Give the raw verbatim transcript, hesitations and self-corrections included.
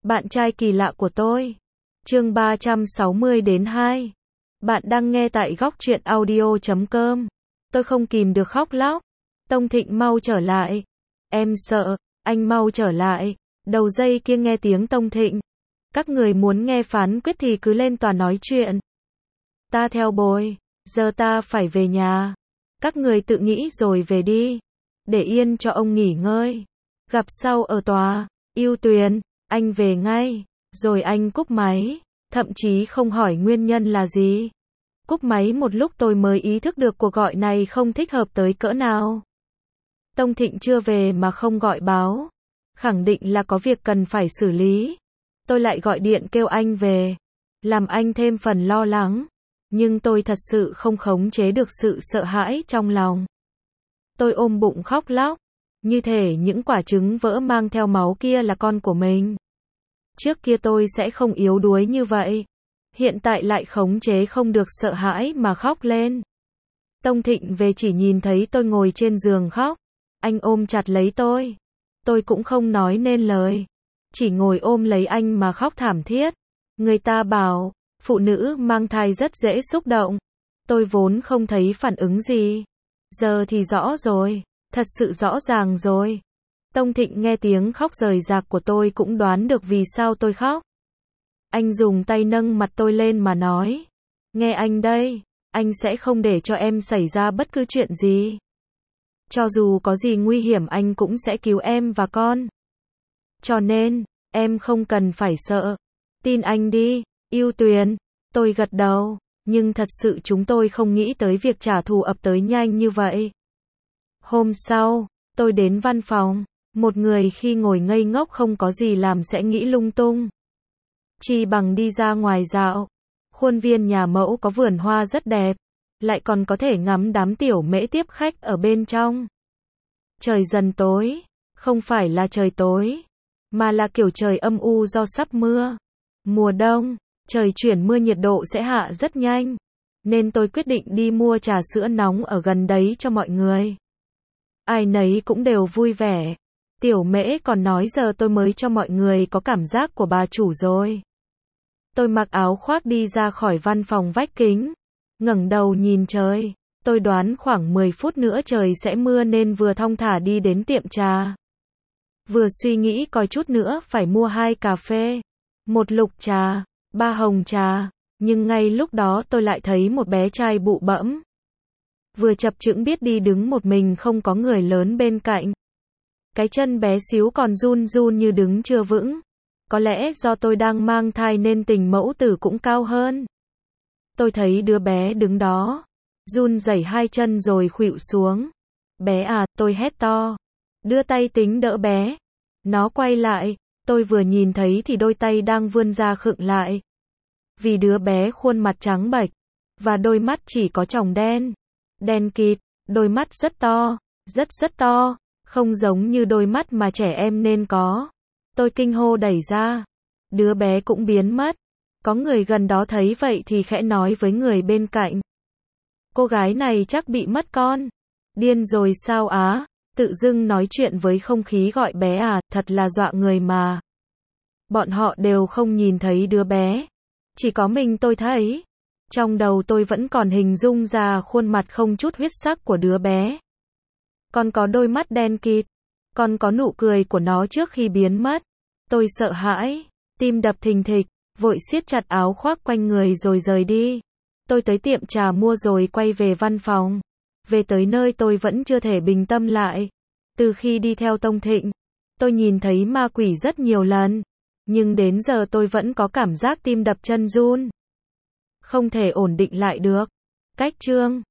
Bạn trai kỳ lạ của tôi. Chương ba trăm sáu mươi đến hai. Bạn đang nghe tại góc truyện audio chấm com. Tôi không kìm được khóc lóc. Tông Thịnh mau trở lại. Em sợ, anh mau trở lại. Đầu dây kia nghe tiếng Tông Thịnh. Các người muốn nghe phán quyết thì cứ lên tòa nói chuyện. Ta theo bồi, giờ ta phải về nhà. Các người tự nghĩ rồi về đi. Để yên cho ông nghỉ ngơi. Gặp sau ở tòa. Yêu Tuyền, anh về ngay. Rồi anh cúp máy. Thậm chí không hỏi nguyên nhân là gì. Cúp máy một lúc tôi mới ý thức được cuộc gọi này không thích hợp tới cỡ nào. Tông Thịnh chưa về mà không gọi báo. Khẳng định là có việc cần phải xử lý. Tôi lại gọi điện kêu anh về. Làm anh thêm phần lo lắng. Nhưng tôi thật sự không khống chế được sự sợ hãi trong lòng. Tôi ôm bụng khóc lóc. Như thể những quả trứng vỡ mang theo máu kia là con của mình. Trước kia tôi sẽ không yếu đuối như vậy. Hiện tại lại khống chế không được sợ hãi mà khóc lên. Tông Thịnh về chỉ nhìn thấy tôi ngồi trên giường khóc. Anh ôm chặt lấy tôi. Tôi cũng không nói nên lời. Chỉ ngồi ôm lấy anh mà khóc thảm thiết. Người ta bảo, phụ nữ mang thai rất dễ xúc động. Tôi vốn không thấy phản ứng gì. Giờ thì rõ rồi. Thật sự rõ ràng rồi. Tông Thịnh nghe tiếng khóc rời rạc của tôi cũng đoán được vì sao tôi khóc. Anh dùng tay nâng mặt tôi lên mà nói. Nghe anh đây, anh sẽ không để cho em xảy ra bất cứ chuyện gì. Cho dù có gì nguy hiểm anh cũng sẽ cứu em và con. Cho nên, em không cần phải sợ. Tin anh đi, Yêu Tuyền. Tôi gật đầu, nhưng thật sự chúng tôi không nghĩ tới việc trả thù ập tới nhanh như vậy. Hôm sau, tôi đến văn phòng. Một người khi ngồi ngây ngốc không có gì làm sẽ nghĩ lung tung. Chi bằng đi ra ngoài dạo. Khuôn viên nhà mẫu có vườn hoa rất đẹp. Lại còn có thể ngắm đám tiểu mễ tiếp khách ở bên trong. Trời dần tối. Không phải là trời tối. Mà là kiểu trời âm u do sắp mưa. Mùa đông, trời chuyển mưa nhiệt độ sẽ hạ rất nhanh. Nên tôi quyết định đi mua trà sữa nóng ở gần đấy cho mọi người. Ai nấy cũng đều vui vẻ. Tiểu Mễ còn nói giờ tôi mới cho mọi người có cảm giác của bà chủ rồi. Tôi mặc áo khoác đi ra khỏi văn phòng vách kính. Ngẩng đầu nhìn trời. Tôi đoán khoảng mười phút nữa trời sẽ mưa nên vừa thong thả đi đến tiệm trà. Vừa suy nghĩ coi chút nữa phải mua hai cà phê. Một lục trà, ba hồng trà. Nhưng ngay lúc đó tôi lại thấy một bé trai bụ bẫm. Vừa chập chững biết đi đứng một mình không có người lớn bên cạnh. Cái chân bé xíu còn run run như đứng chưa vững. Có lẽ do tôi đang mang thai nên tình mẫu tử cũng cao hơn. Tôi thấy đứa bé đứng đó. Run rẩy hai chân rồi khuỵu xuống. Bé à, tôi hét to. Đưa tay tính đỡ bé. Nó quay lại. Tôi vừa nhìn thấy thì đôi tay đang vươn ra khựng lại. Vì đứa bé khuôn mặt trắng bệch. Và đôi mắt chỉ có tròng đen. Đen kịt. Đôi mắt rất to. Rất rất to. Không giống như đôi mắt mà trẻ em nên có. Tôi kinh hô đẩy ra. Đứa bé cũng biến mất. Có người gần đó thấy vậy thì khẽ nói với người bên cạnh. Cô gái này chắc bị mất con. Điên rồi sao á? Tự dưng nói chuyện với không khí gọi bé à, thật là dọa người mà. Bọn họ đều không nhìn thấy đứa bé. Chỉ có mình tôi thấy. Trong đầu tôi vẫn còn hình dung ra khuôn mặt không chút huyết sắc của đứa bé. Còn có đôi mắt đen kịt. Còn có nụ cười của nó trước khi biến mất. Tôi sợ hãi. Tim đập thình thịch. Vội siết chặt áo khoác quanh người rồi rời đi. Tôi tới tiệm trà mua rồi quay về văn phòng. Về tới nơi tôi vẫn chưa thể bình tâm lại. Từ khi đi theo Tông Thịnh, tôi nhìn thấy ma quỷ rất nhiều lần. Nhưng đến giờ tôi vẫn có cảm giác tim đập chân run. Không thể ổn định lại được. Cách chương